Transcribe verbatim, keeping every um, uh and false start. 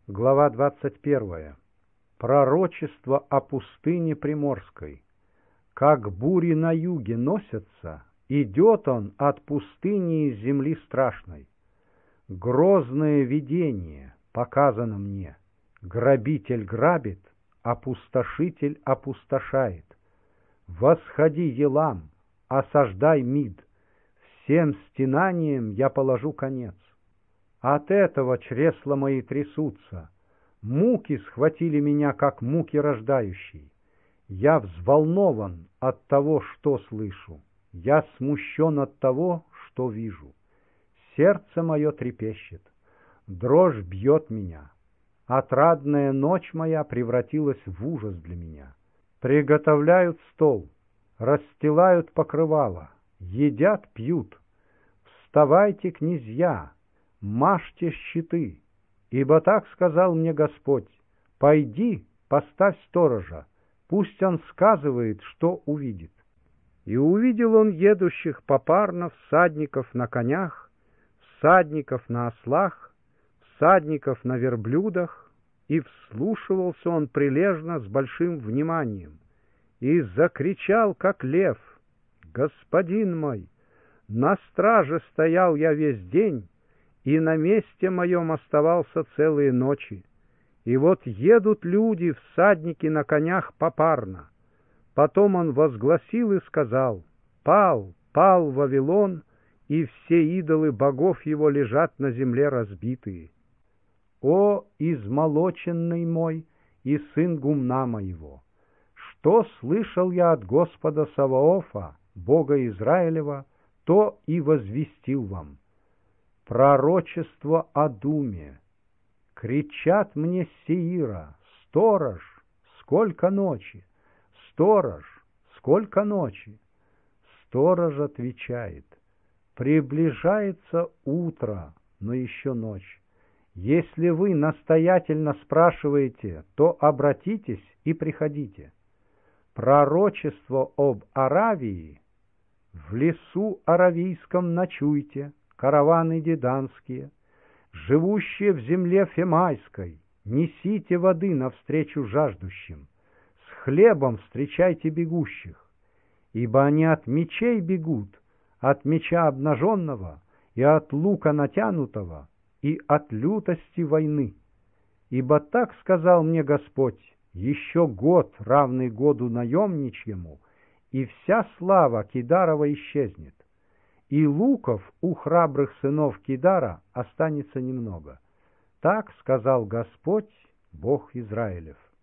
Глава двадцать первая. Пророчество о пустыне Приморской. Как бури на юге носятся, идет он от пустыни из земли страшной. Грозное видение показано мне. Грабитель грабит, опустошитель опустошает. Восходи, Елам, осаждай Мид. Всем стенаниям я положу конец. От этого чресла мои трясутся. Муки схватили меня, как муки рождающей. Я взволнован от того, что слышу. Я смущен от того, что вижу. Сердце мое трепещет. Дрожь бьет меня. Отрадная ночь моя превратилась в ужас для меня. Приготовляют стол, расстилают покрывало, едят, пьют. Вставайте, князья! Мажьте щиты, ибо так сказал мне Господь: пойди, поставь сторожа, пусть он сказывает, что увидит. И увидел он едущих попарно всадников на конях, всадников на ослах, всадников на верблюдах, и вслушивался он прилежно с большим вниманием, и закричал, как лев: «Господин мой, на страже стоял я весь день, и на месте моем оставался целые ночи. И вот едут люди, всадники на конях попарно». Потом он возгласил и сказал: «Пал, пал Вавилон, и все идолы богов его лежат на земле разбитые. О, измолоченный мой и сын гумна моего! Что слышал я от Господа Саваофа, Бога Израилева, то и возвестил вам. Пророчество о думе. Кричат мне с Сеира: сторож, сколько ночи! Сторож, сколько ночи! Сторож отвечает: приближается утро, но еще ночь. Если вы настоятельно спрашиваете, то обратитесь и приходите. Пророчество об Аравии. В лесу аравийском ночуйте, караваны деданские, живущие в земле Фемайской, несите воды навстречу жаждущим, с хлебом встречайте бегущих, ибо они от мечей бегут, от меча обнаженного и от лука натянутого, и от лютости войны. Ибо так сказал мне Господь: еще год, равный году наемничьему, и вся слава Кидарова исчезнет, и луков у храбрых сынов Кидара останется немного. Так сказал Господь, Бог Израилев.